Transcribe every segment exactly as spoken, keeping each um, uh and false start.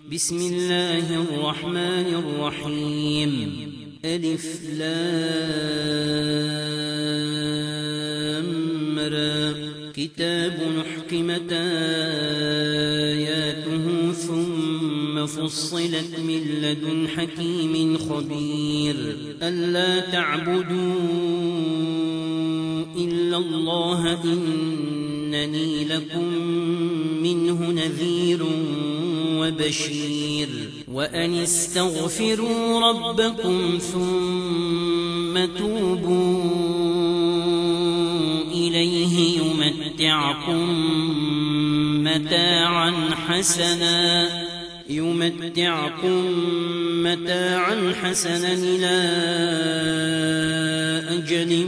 بسم الله الرحمن الرحيم. ألف لام را. كتاب أحكمت آياته ثم فصلت من لدن حكيم خبير. ألا تعبدوا إلا الله إنني لكم منه نذير وبشير. وأن استغفروا ربكم ثم توبوا إليه يمتعكم متاعا حسنا يمتعكم متاعا حسنا إلى أجل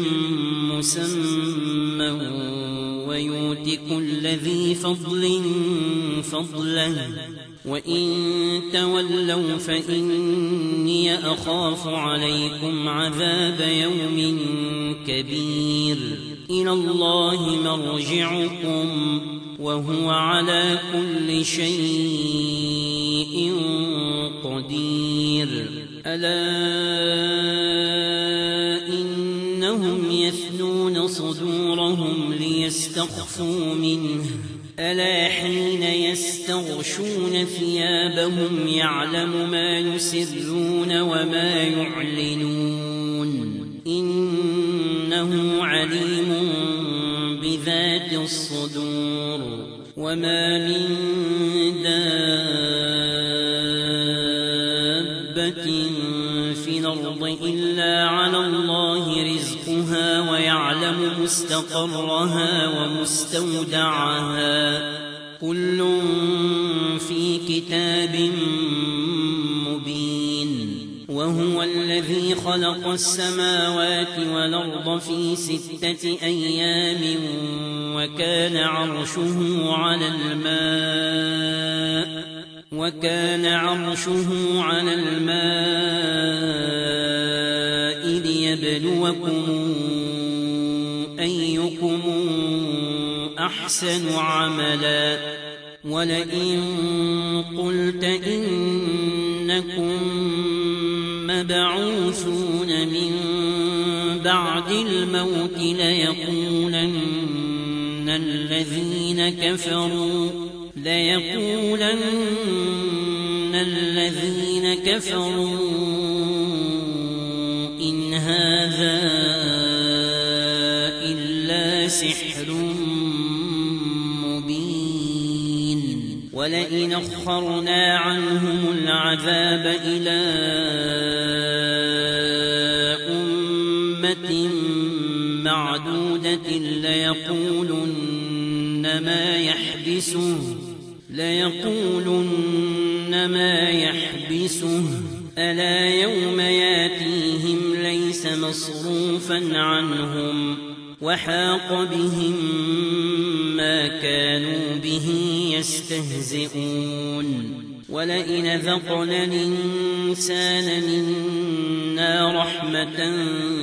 مسمى ويؤت كل ذي فضل فضله. وإن تولوا فإني أخاف عليكم عذاب يوم كبير. إلى الله مرجعكم وهو على كل شيء قدير. ألا إنهم يثنون صدورهم ليستخفوا منه. ألا حين يستغشون ثيابهم يعلم ما يسرون وما يعلنون إنه عليم بذات الصدور. وما من دابة في الأرض إلا على الله رزقها ويعلم مستقرها ومستودعها كل في كتاب مبين. وهو الذي خلق السماوات والأرض في ستة أيام وكان عرشه على الماء وكان عرشه على الماء ليبلوكم أيكم أحسن عملا. ولئن قلت إنكم مبعوثون من بعد الموت ليقولن الذين كفروا ليقولن الذين كفروا إن هذا إلا سحر مبين. ولئن أخرنا عنهم العذاب إلى أمة معدودة ليقولن ما يحبسه ليقولن ما يحبسه ألا يوم ياتيهم ليس مصروفا عنهم وحاق بهم ما كانوا به يستهزئون. ولئن ذقنا الإنسان منا رحمة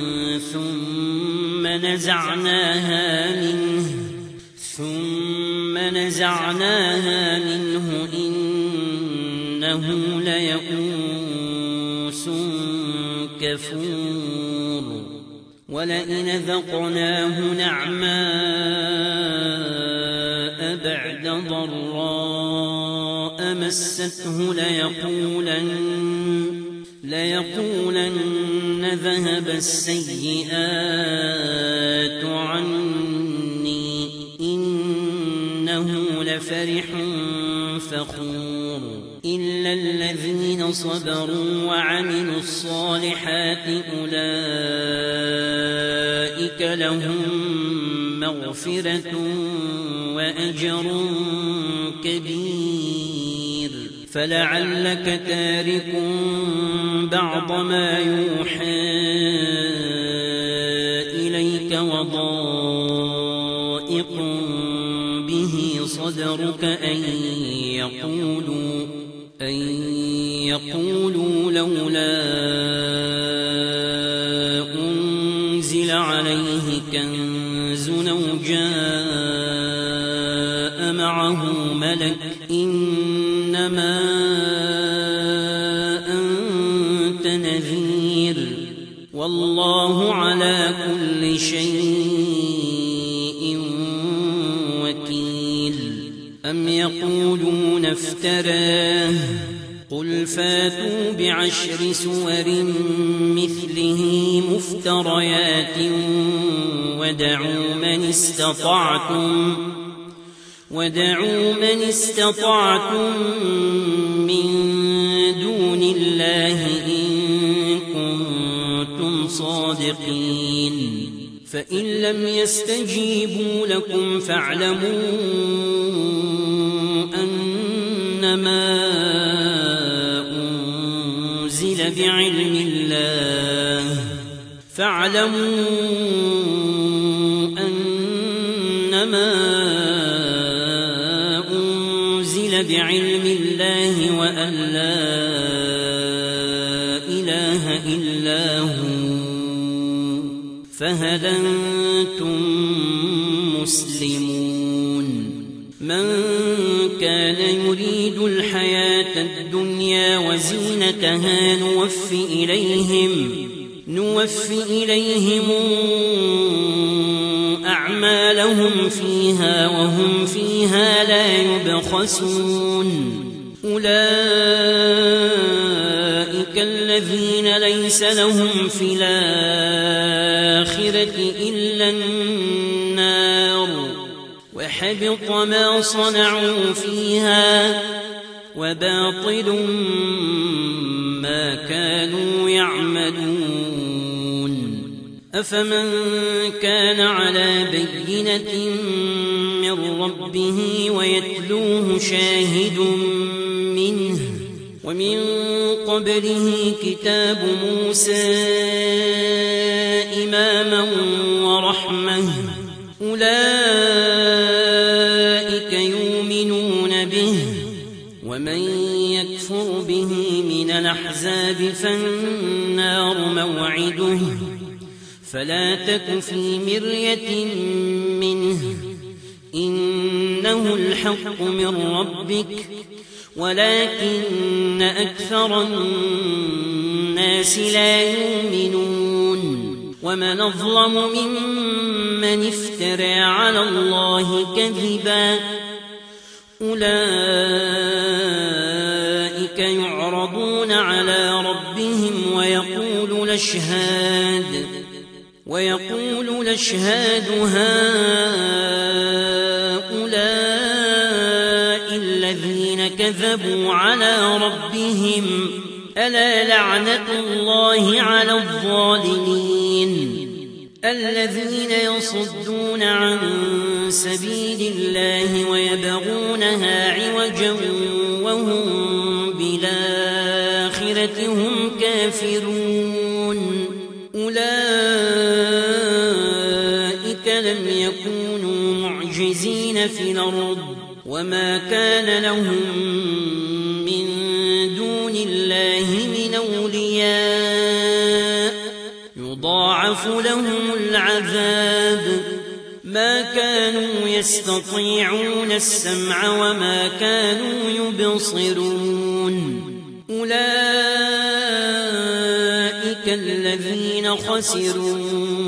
ثم نزعناها منه ثم نزعناها منه إنه ليئوس كفور. ولئن ذقناه نعماء بعد ضراء مسته ليقولن ليقولن ذهب السيئات عني إنه لفرح فخور. إلا الذين صبروا وعملوا الصالحات أولئك لهم مغفرة وأجر كبير. فلعلك تارك بعض ما يوحى إليك وضائق به صدرك أن يقولوا أن يقولوا لولا أنزل عليه كنز أو جاء معه ملك إنما والله على كل شيء وكيل. أم يقولون افتراه قل فاتوا بعشر سور مثله مفتريات ودعوا من استطعتم ودعوا من استطعتم من دون الله إن كنتم صادقين. فإن لم يستجيبوا لكم فاعلموا أنما أنزل بعلم الله فاعلموا أنما أنزل بعلم الله وأن لا إله إلا هو فهل أنتم مسلمون. من كان يريد الحياة الدنيا وزينتها نوف إليهم نوف إليهم أعمالهم فيها وهم فيها لا يبخسون. أولئك الذين ليس لهم في الآخرة إلا النار وحبط ما صنعوا فيها وباطل ما كانوا يعملون. أفمن كان على بينة من ربه ويتلوه شاهد منه ومن قبله كتاب موسى إماما ورحمة أولئك يؤمنون به. ومن يكفر به من الأحزاب فالنار موعده فلا تك في مرية منه إنه الحق من ربك ولكن أكثر الناس لا يؤمنون. ومن أظلم ممن افترى على الله كذبا أولئك يعرضون على ربهم ويقول الأشهاد ويقول الأشهاد هؤلاء الذين كذبوا على ربهم ألا لعنة الله على الظالمين الذين يصدون عن سبيل الله ويبغونها عوجا وهم بالآخرة هم كافرون. أولئك لم يكونوا معجزين في الأرض وما كان لهم من دون الله من أولياء يضاعف لهم العذاب ما كانوا يستطيعون السمع وما كانوا يبصرون. أولئك الذين خسروا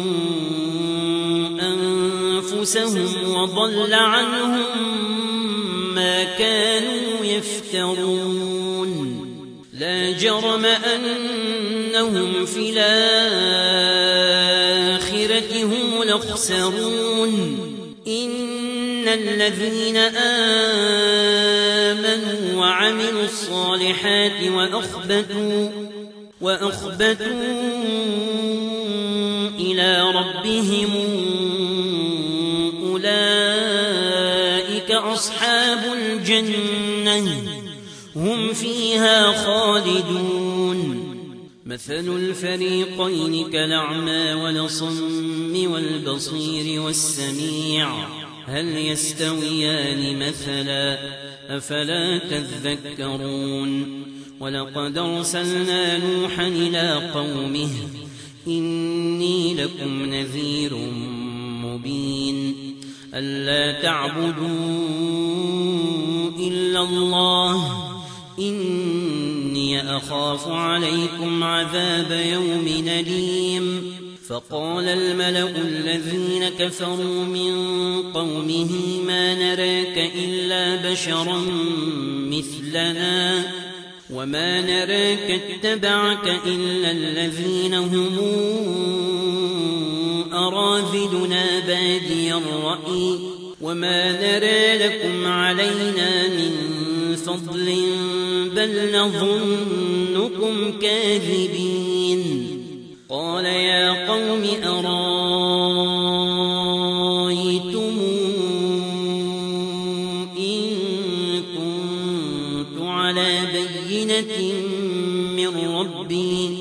أنفسهم وضل عنهم ما كانوا يفترون. لا جرم أنهم في الآخرة هم الأخسرون. إن الذين آمنوا وعملوا الصالحات وأخبتوا وأخبتوا إلى ربهم أولئك أصحاب الجنة هم فيها خالدون. مثل الفريقين كالأعمى والصم والبصير والسميع هل يستويان مثلا أفلا تذكرون. ولقد أرسلنا نوحا إلى قومه إني لكم نذير مبين ألا تعبدوا إلا الله إني أخاف عليكم عذاب يوم أليم فقال الملأ الذين كفروا من قومه ما نراك إلا بشرا مثلنا وما نراك اتبعك إلا الذين هم أراذلنا بادي الرأي وما نرى لكم علينا من فضل بل نظنكم كاذبين قال يا قوم أرأيتم إن كنت على بينة من ربي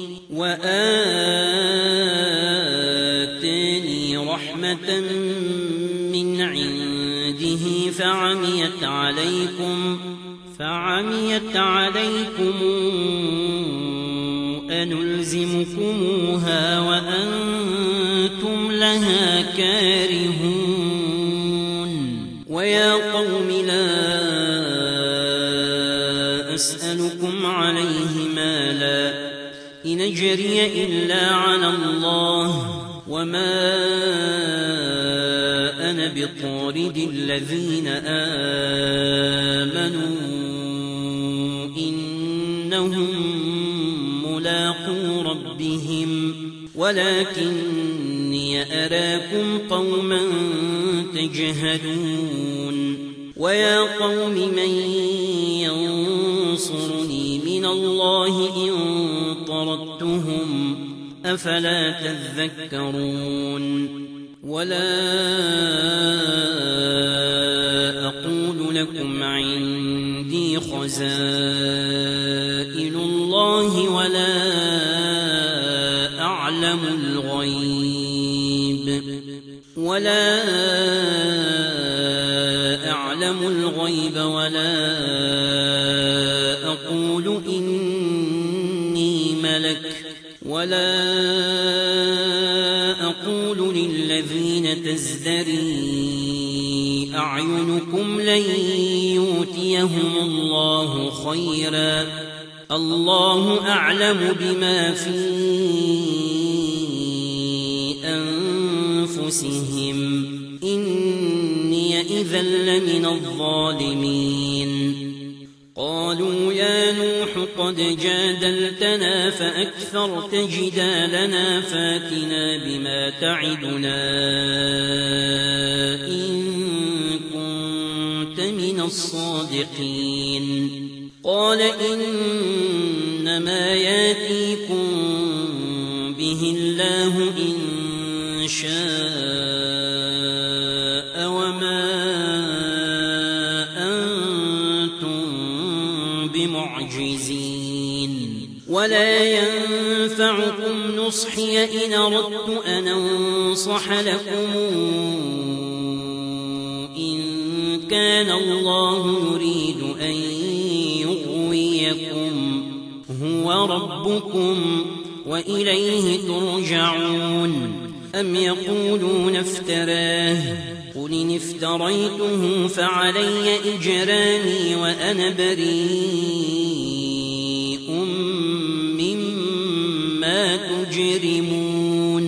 وآتاني رحمة من عنده فعميت عليكم فعميت عليكم أنلزمكموها وأنتم لها كارهون ويا قوم لا أسألكم عليه مالا إن أجري إلا على الله وما أنا بطارد الذين آمنوا إنهم ملاقو ربهم ولكني أراكم قوما تجهلون ويا قوم من ينصرني من الله إن طردتهم أفلا تذكرون ولا أقول لكم عندي خزائن الله ولا أعلم الغيب ولا أعلم الغيب ولا أقول إني ملك ولا أقول للذين تزدري أعينكم لن يؤتيهم الله خيرا الله أعلم بما في أنفسهم إني إذا لمن الظالمين قالوا يا نوح قد جادلتنا فأكثرت جدالنا فاتنا بما تعدنا إن كنت من الصادقين قال إنما ياتيكم به الله إن شاء وما أنتم بمعجزين ولا ينفعكم نصحي إن أردت أن أنصح لكم إن كان الله يريد أن يغويكم هو ربكم وإليه ترجعون أم يقولون افتراه قل إن افتريته فعلي إجرامي وأنا بريء مما تجرمون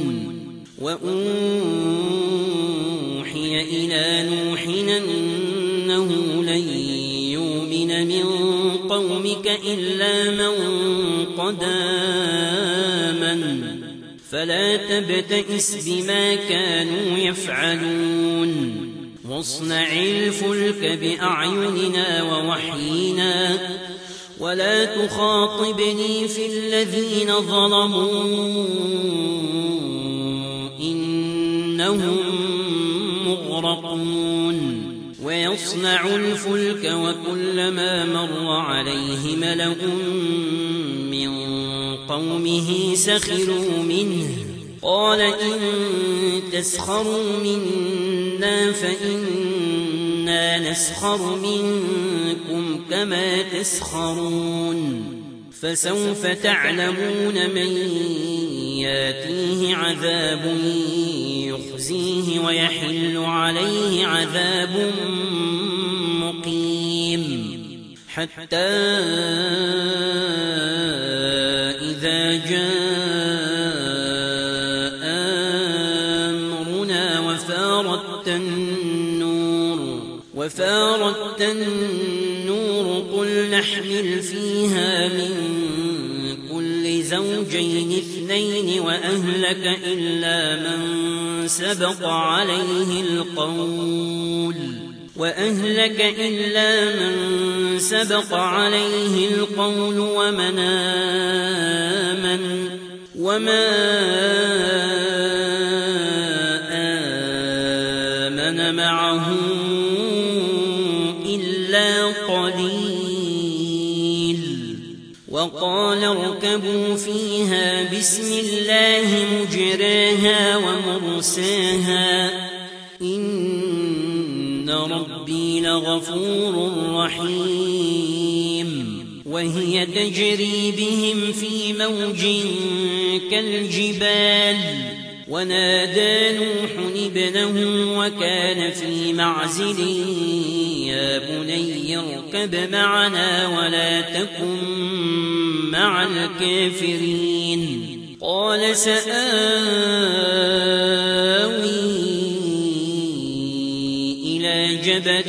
وأوحي إلى نوح أنه لن يؤمن من قومك إلا من قد آمن فلا تبتئس بما كانوا يفعلون واصنع الفلك بأعيننا ووحينا ولا تخاطبني في الذين ظلموا إنهم مغرقون ويصنع الفلك وكلما مر عليه ملأ من قومه سخروا منه قال إن تسخروا منا فإنا نسخر منكم كما تسخرون فسوف تعلمون من ياتيه عذاب يخزيه ويحل عليه عذاب مقيم حتى التنور قل نحمل فيها من كل زوجين اثنين وأهلك إلا من سبق عليه القول وأهلك إلا من سبق عليه القول ومن آمن وما آمن معه إلا قليل. وقال اركبوا فيها بسم الله مجراها ومرساها إن ربي لغفور رحيم. وهي تجري بهم في موج كالجبال ونادى نوح ابنه وكان في معزل يا بني اركب معنا ولا تكن مع الكافرين. قال سآوي إلى جبل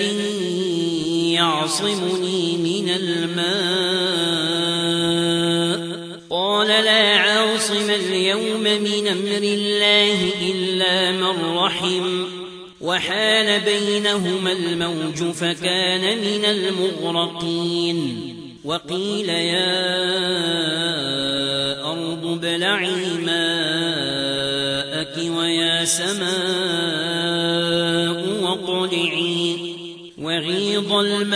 يعصمني من الماء قال لا عاصم اليوم من أمر الله إلا من رحم وحال بينهما الموج فكان من المغرقين. وقيل يا أرض ابلعي ماءك ويا سماء واقلعي وغيض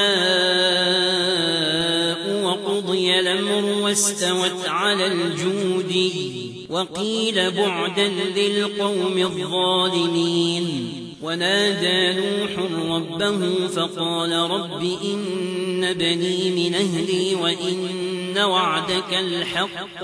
الماء وقضي الأمر واستوت على الجود وقيل بعدا للقوم الظالمين. ونادى نوح ربه فقال رب إن بني من أهلي وإن وعدك الحق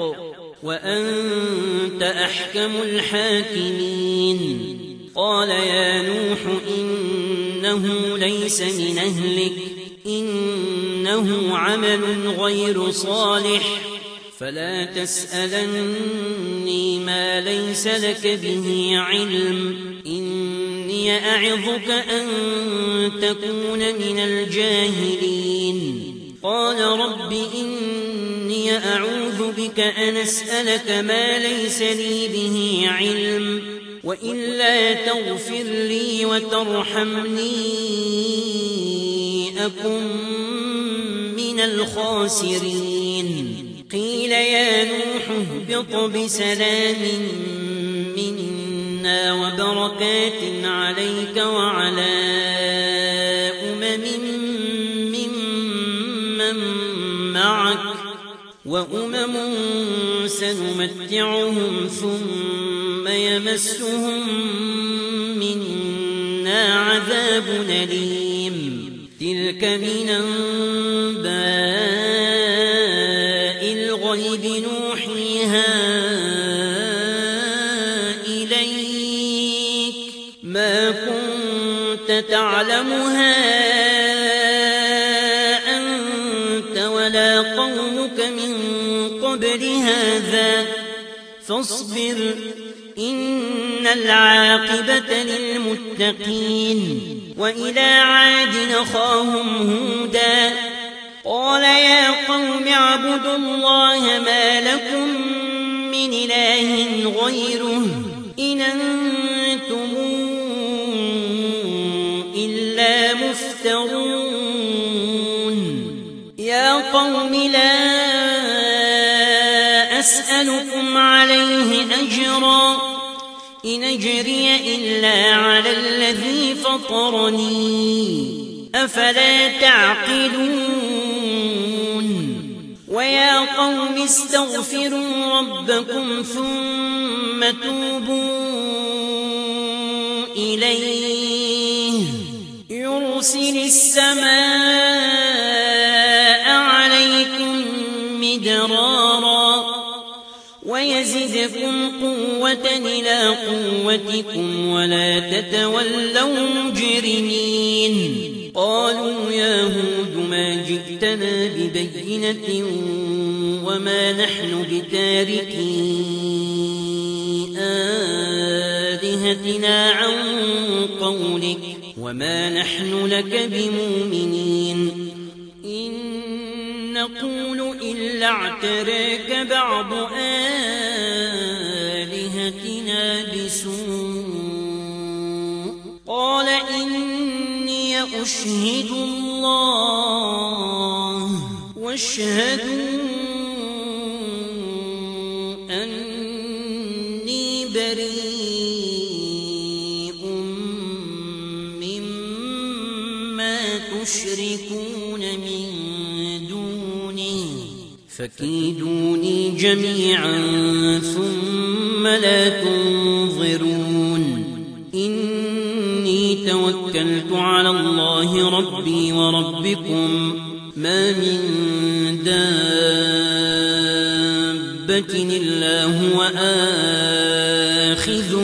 وأنت أحكم الحاكمين. قال يا نوح إنه ليس من أهلك إنه عمل غير صالح فلا تسألني ما ليس لك به علم إني أعظك أن تكون من الجاهلين. قال رب إني أعوذ بك أن أسألك ما ليس لي به علم وإلا تغفر لي وترحمني أكن من الخاسرين. قيل يا نوح اهبط بسلام منا وبركات عليك وعلى أمم ممن معك وأمم سنمتعهم ثم يمسهم منا عذاب أليم. تلك من أنباء الغيب نوحيها إليك ما كنت تعلمها أنت ولا قومك من قبل هذا فاصبر إن العاقبة للمتقين. وإلى عاد أخاهم هودا قال يا قوم اعبدوا الله ما لكم من إله غيره إن أنتم إلا مفترون. يا قوم لا أسألكم عليه أجرا إن أجري إلا على الذي فطرني أفلا تعقلون. ويا قوم استغفروا ربكم ثم توبوا إليه يرسل السماء عليكم مدرارا ويزدكم قوة إلى قوتكم ولا تتولوا مجرمين. قالوا يا هود ما جئتنا ببينة وما نحن بتاركي آلهتنا عن قولك وما نحن لك بمؤمنين إن نقول إلا اعتراك بعض آلهتنا بسوء قال إني أشهد الله واشهدوا أني بريء مما تشركون من دونه فكيدوني جميعا ثم لا تنظرون إني توكلت على الله ربي وربكم ما من دابة إلا هو آخذ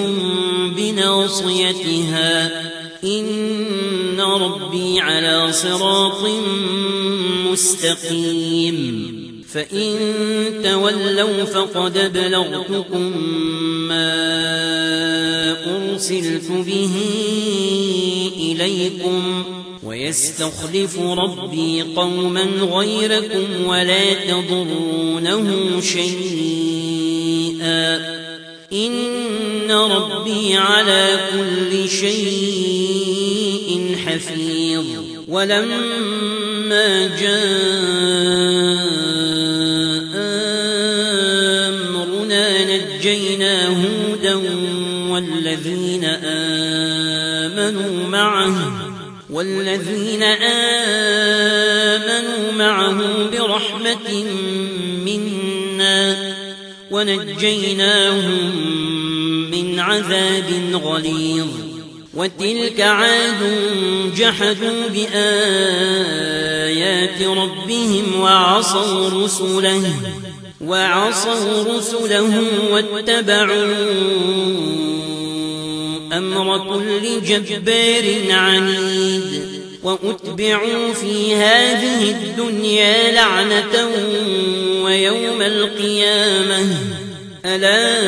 بناصيتها إن ربي على صراط مستقيم فإن تولوا فقد بلغتكم ما أرسلت به إليكم ويستخلف ربي قوما غيركم ولا تضرونه شيئا إن ربي على كل شيء حفيظ ولما جاء أمرنا نجينا هودا والذين آمنوا معه والذين آمنوا معه برحمة منا ونجيناهم من عذاب غليظ وتلك عاد جحدوا بآيات ربهم وعصوا رسله وعصوا رسله واتبعوا أمر كل جبار عنيد وأتبعوا في هذه الدنيا لعنة ويوم القيامة ألا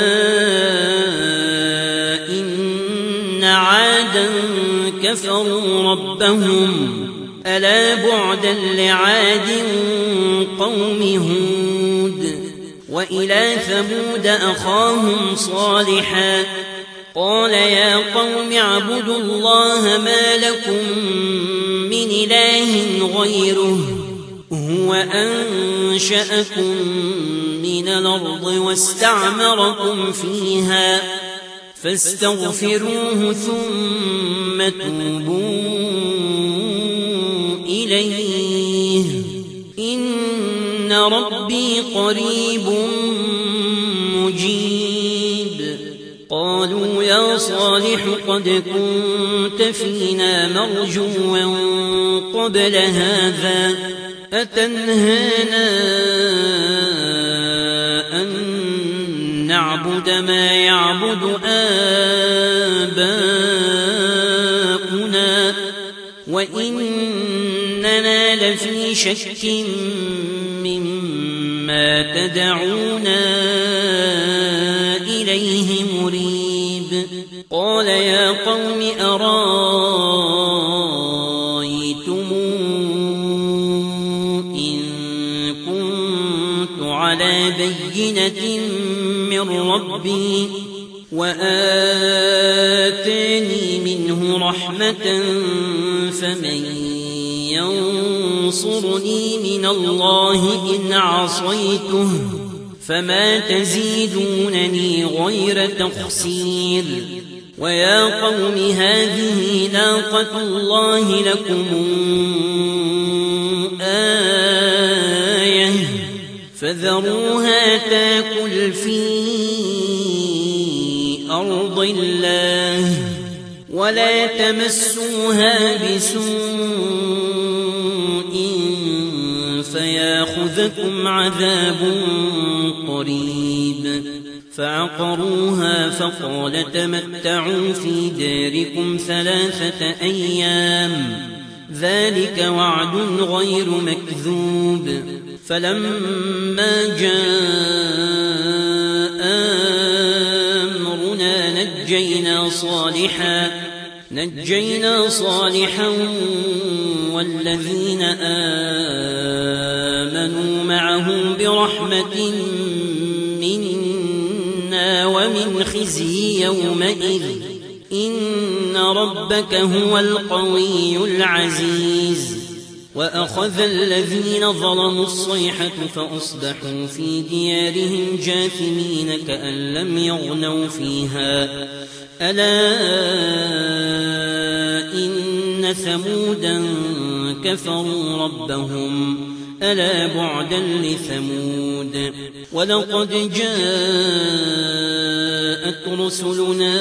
إن عادا كفروا ربهم ألا بعدا لعاد قوم هود وإلى ثمود أخاهم صالحا قال يا قوم اعبدوا الله ما لكم من إله غيره هو أنشأكم من الأرض واستعمركم فيها فاستغفروه ثم توبوا إليه إن ربي قريب مجيب قالوا يا صالح قد كنت فينا مرجوا قبل هذا أتنهانا أن نعبد ما يعبد آباؤنا وإننا لفي شك مما تدعونا إليه مريب قال يا قوم أرايتم إن كنت على بينة من ربي وآتاني منه رحمة فمن ينصرني من الله إن عصيته فما تزيدونني غير تخسير ويا قوم هذه ناقة الله لكم آية فذروها تاكل في أرض الله ولا تمسوها بسوء فياخذكم عذاب قريب فعقروها فقال تمتعوا في داركم ثلاثة أيام ذلك وعد غير مكذوب فلما جاء أمرنا نجينا صالحا نجينا صالحا والذين آمنوا معه برحمة منا ومن خزي يومئذ إن ربك هو القوي العزيز وأخذ الذين ظلموا الصيحة فأصبحوا في ديارهم جاثمين كأن لم يغنوا فيها ألا إن ثمودا كفروا ربهم ألا بعدا لثمود ولقد جاءت رسلنا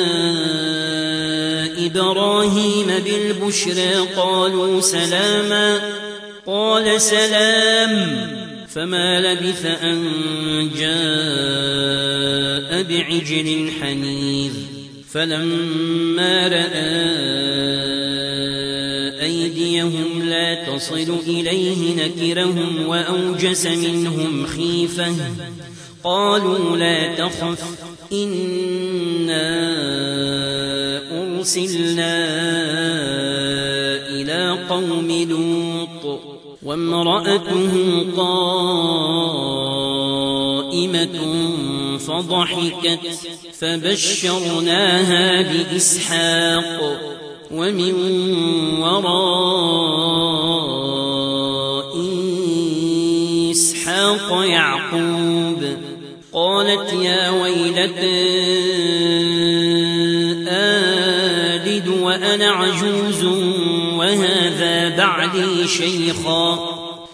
إبراهيم بالبشرى قالوا سلاما قال سلام فما لبث أن جاء بعجل حنيذ فلما رأى أيديهم لا تصل إليه نكرهم وأوجس منهم خيفة قالوا لا تخف إنا أرسلنا إلى قوم لوط وامرأته قائمة فضحكت فبشرناها بإسحاق ومن وراء إسحاق يعقوب قالت يا ويلتى آلد وأنا عجوز وهذا بعلي شيخا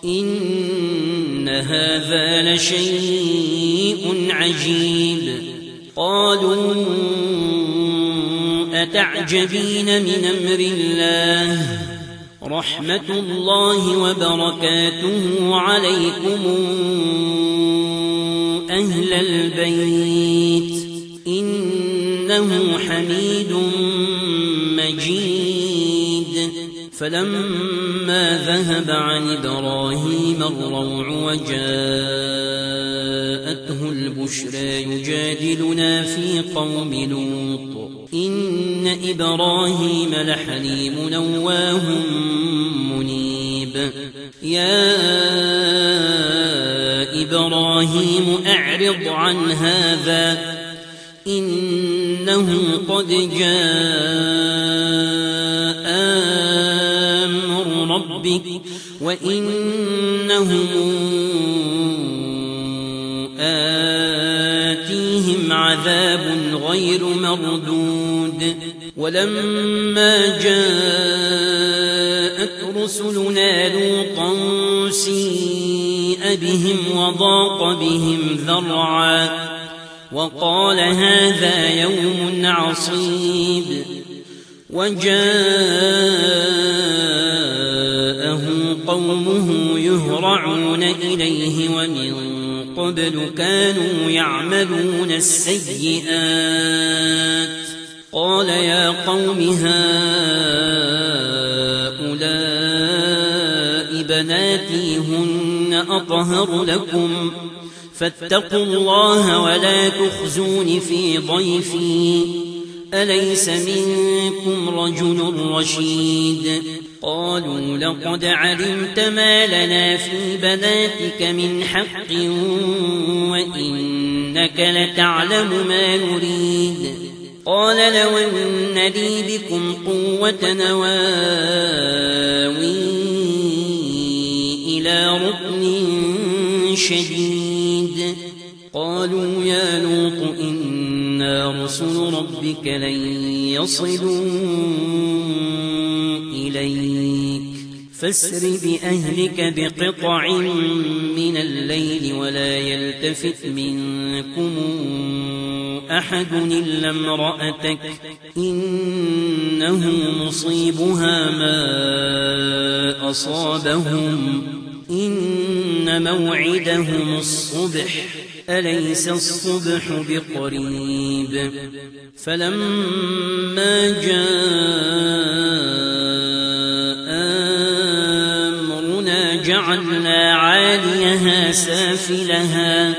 إن هذا لشيء عجيب قالوا أتعجبين من أمر الله رحمة الله وبركاته عليكم أهل البيت إنه حميد مجيد فلما ذهب عن إبراهيم الروع وجاءته البشرى يجادلنا في قوم لوط إن إبراهيم لحليم أواه منيب يا إبراهيم أعرض عن هذا إنه قد جاء أمر ربك وإنهم آتيهم عذاب غير مردود ولما جاءت رسلنا لوطا سيء بهم وضاق بهم ذرعا وقال هذا يوم عصيب وجاءه قومه يهرعون إليه ومن قبل كانوا يعملون السيئات قال يا قوم هؤلاء بناتي هن أطهر لكم فاتقوا الله ولا تخزون في ضيفي أليس منكم رجل رشيد قالوا لقد علمت ما لنا في بناتك من حق وإنك لتعلم ما نريد قال لو أن لي بكم قوة نواوي إلى ركن شديد قالوا يا لوط إنا رسل ربك لن يصلوا إليك فاسر بأهلك بقطع من الليل ولا يلتفت منكم أحد إلا امرأتك إنه مصيبها ما أصابهم إن موعدهم الصبح أليس الصبح بقريب فلما جاء أمرنا جعلنا عاليها سافلها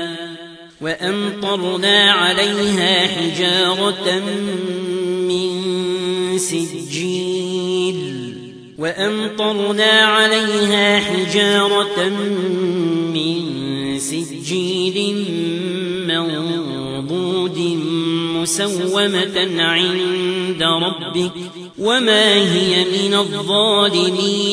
وأمطرنا عليها حجارة من سجيل وأمطرنا عليها حجارة من سجيل منضود مسومة عند ربك وما هي من الظالمين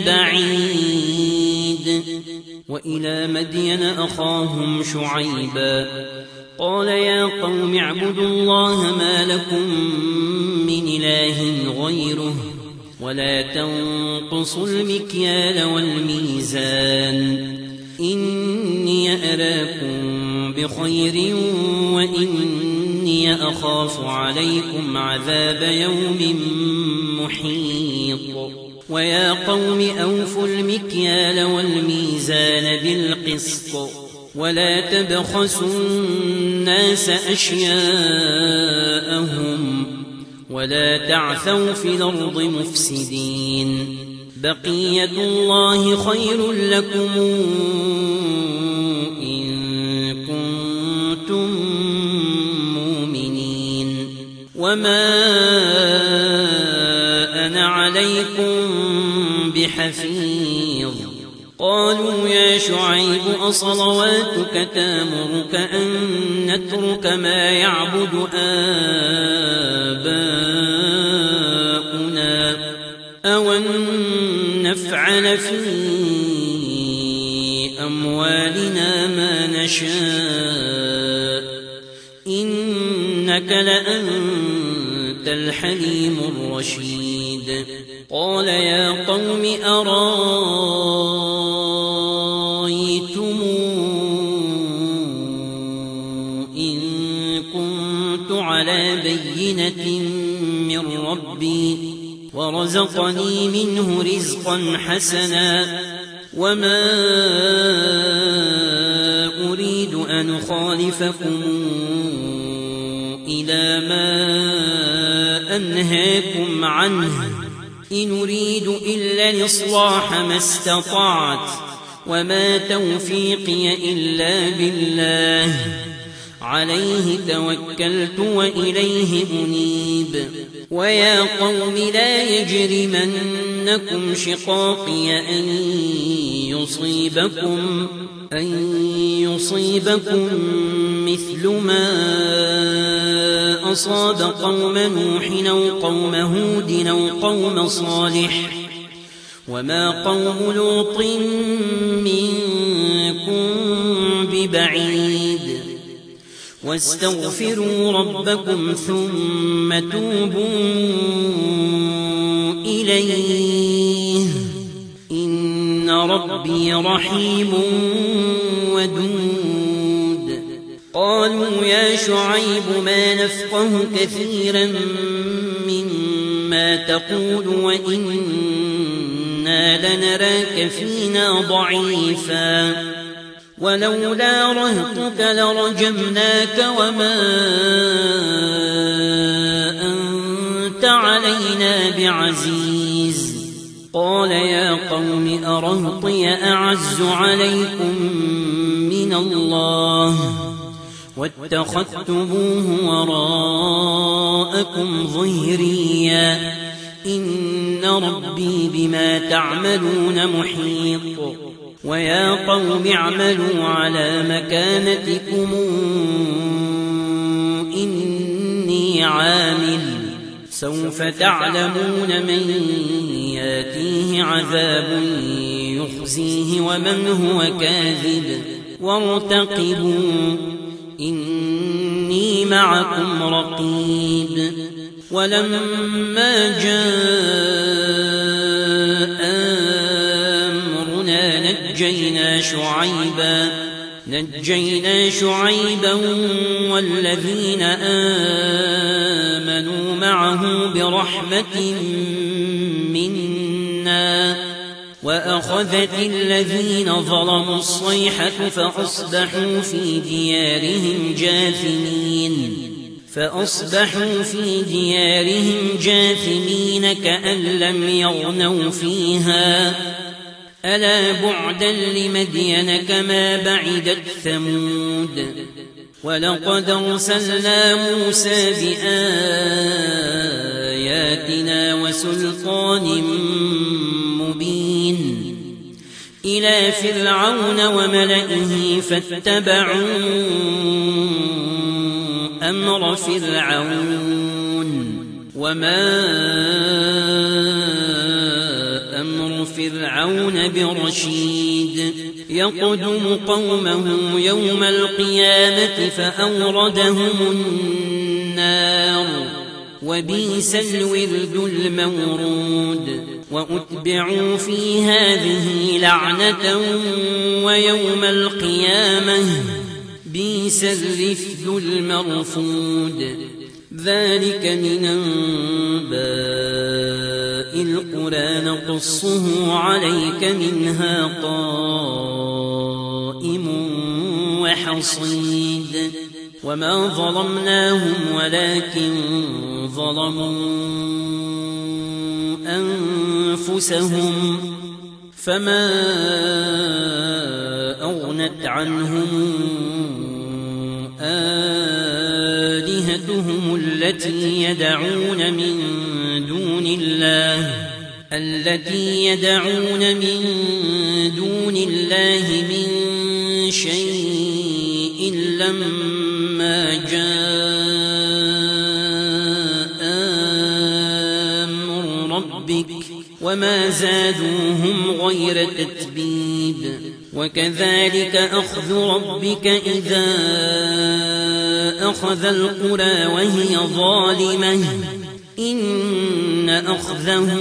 ببعيد. وإلى مدين أخاهم شعيبا قال يا قوم اعبدوا الله ما لكم من إله غيره ولا تنقصوا المكيال والميزان إني أراكم بخير وإني أخاف عليكم عذاب يوم محيط. ويا قوم أوفوا المكيال والميزان بالقسط ولا تبخسوا الناس أشياءهم ولا تعثوا في الأرض مفسدين. بقية الله خير لكم إن كنتم مؤمنين وما أنا عليكم بحفيظ. قالوا يا شعيب أصلواتك تامرك أن نترك ما يعبد آباؤنا أو أن نفعل في أموالنا ما نشاء إنك لأنت الحليم الرشيد. قال يا قوم أرايتم إن كنت على بينة من ربي ورزقني منه رزقا حسنا وما أريد أن أخالفكم إلى ما أنهاكم عنه إن أريد إلا الإصلاح ما استطعت وما توفيقي إلا بالله عليه توكلت وإليه أنيب. ويا قوم لا يجرمنكم شقاقي أن يصيبكم أن يصيبكم مثل ما أصاب قوم نوح أو قوم هود أو قوم صالح وما قوم لوط منكم ببعيد. واستغفروا ربكم ثم توبوا إليه إن ربي رحيم ودود. قالوا يا شعيب ما نفقه كثيرا مما تقول وإنا لنراك فينا ضعيفا ولولا رهطك لرجمناك وما أنت علينا بعزيز. قال يا قوم أرهطي أعز عليكم من الله واتخذتموه وراءكم ظهريا إن ربي بما تعملون محيط. ويا قوم اعملوا على مكانتكم إني عامل سوف تعلمون من ياتيه عذاب يخزيه ومن هو كاذب وارتقبوا إني معكم رقيب. ولما جاء نجينا شعيبا نجينا شعيبا والذين آمنوا معه برحمة منا وأخذت الذين ظلموا الصيحة فأصبحوا في ديارهم جاثمين فأصبحوا في ديارهم جاثمين كأن لم يغنوا فيها ألا بعدا لمدين كما بعدت ثمود. ولقد أرسلنا موسى بآياتنا بآياتنا وسلطان مبين إلى فرعون وملئه فاتبعوا أمر فرعون وما أمر فرعون برشيد يقدم قومه يوم القيامة فأوردهم النار وبئس الورد المورود وأتبعوا في هذه لعنة ويوم القيامة بئس الرفد المرفود ذلك من أنباء القرى نقصه عليك منها قائم وحصيد وما ظلمناهم ولكن ظلموا أنفسهم فما أغنت عنهم آلهتهم التي يدعون من دون الله التي يدعون من دون الله من شيء لما جاء أمر ربك وما زادوهم غير تتبيب وكذلك أخذ ربك إذا أخذ القرى وهي ظالمة إن أخذه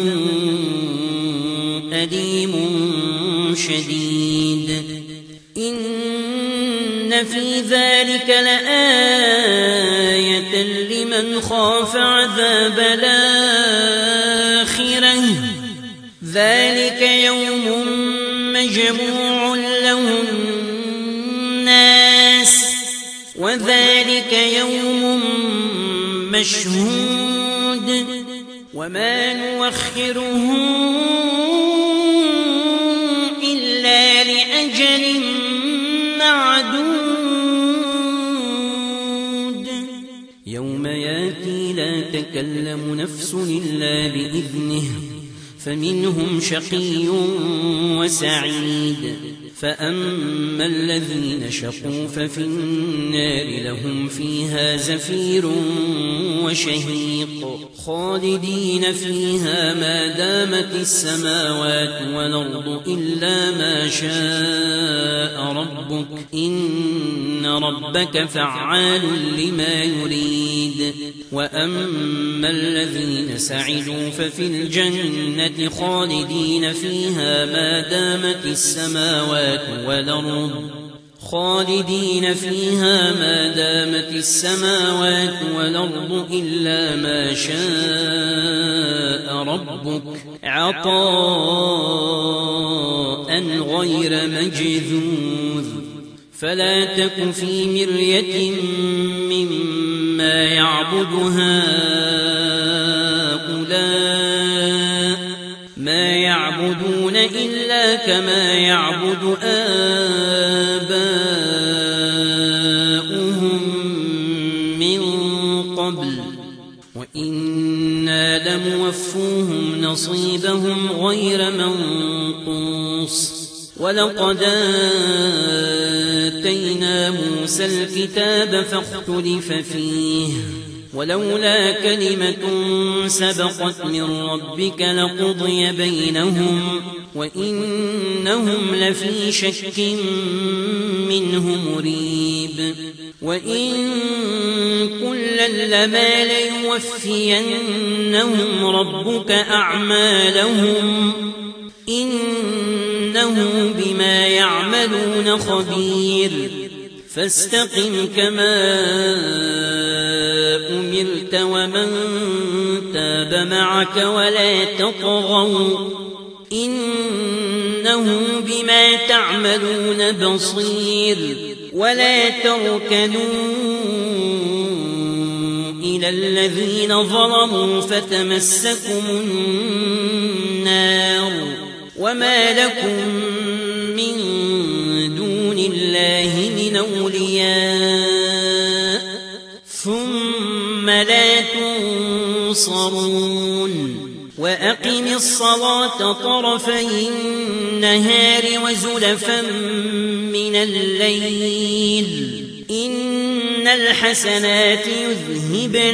أليم شديد إن في ذلك لآية لمن خاف عذاب الآخرة ذلك يوم مجموع له الناس وذلك يوم مشهود وما نوخره إلا لأجل معدود يوم ياتي لا تكلم نفس إلا بإذنه فمنهم شقي وسعيد فأما الذين شقوا ففي النار لهم فيها زفير وشهيق خالدين فيها ما دامت السماوات والأرض إلا ما شاء ربك إن ربك فعال لما يريد وأما الذين سعدوا ففي الجنة خالدين فيها ما دامت السماوات والأرض خالدين فيها ما دامت السماوات والأرض إلا ما شاء ربك عطاء غير مجذوذ فلا تك في مرية مما يعبد هؤلاء ما يعبدون إلا كما يعبد آباؤهم من قبل وإنا لموفوهم نصيبهم غير منقوص ولقد آتينا موسى الكتاب فاختلف فيه ولولا كلمة سبقت من ربك لقضي بينهم وإنهم لفي شك منه مريب وإن كلا لما ليوفينهم ربك أعمالهم إنه بما يعملون خبير فاستقم كما أمرت ومن تاب معك ولا تطغوا إنه بما تعملون بصير ولا تركنوا إلى الذين ظلموا فتمسكم النار وما لكم من دون الله من أولياء ثم لا تنصرون تنصرون وأقم الصلاة طرفي النهار وزلفا من الليل إن الحسنات يذهبن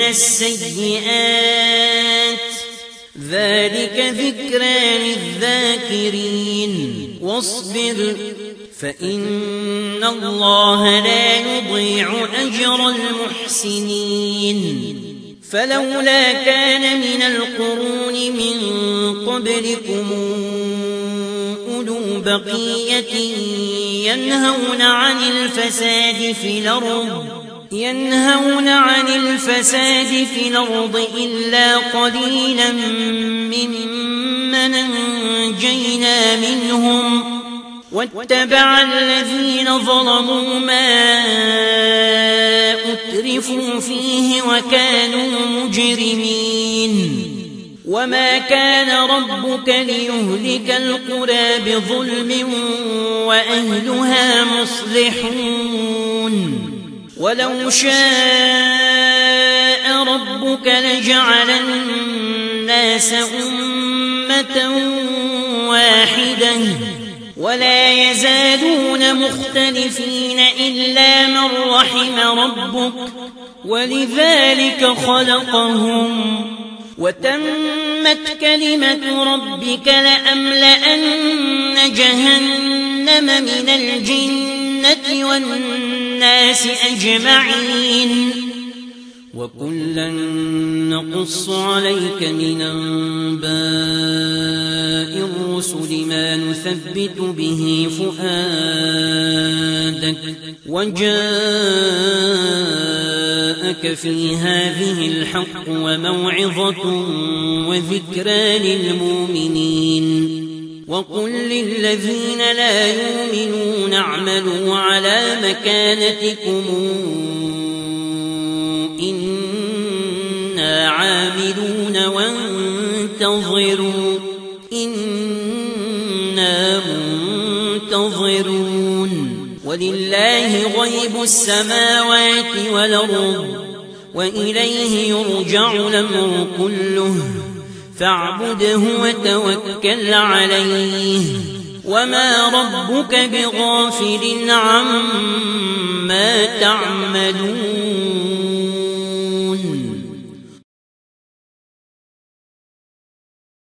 السيئات ذلك ذكرى للذاكرين واصبر فإن الله لا يضيع أجر المحسنين فلولا كان من القرون من قبلكم أولو بقية ينهون عن الفساد في الأرض ينهون عن الفساد في الأرض إلا قليلا ممن أنجينا منهم واتبع الذين ظلموا ما أترفوا فيه وكانوا مجرمين وما كان ربك ليهلك القرى بظلم وأهلها مصلحون ولو شاء ربك لجعل الناس أمة واحدة ولا يزالون مختلفين إلا من رحم ربك ولذلك خلقهم وتمت كلمة ربك لأملأن جهنم من الجنة والناس أجمعين وكلا نقص عليك من أنباء الرسل ما نثبت به فؤادك وجاءك في هذه الحق وموعظة وذكرى للمؤمنين وقل للذين لا يؤمنون اعملوا على مكانتكم إنا عاملون وانتظروا إنا منتظرون ولله غيب السماوات والأرض وإليه يرجع الأمر كله فاعبده وتوكل عليه وما ربك بغافل عما تعملون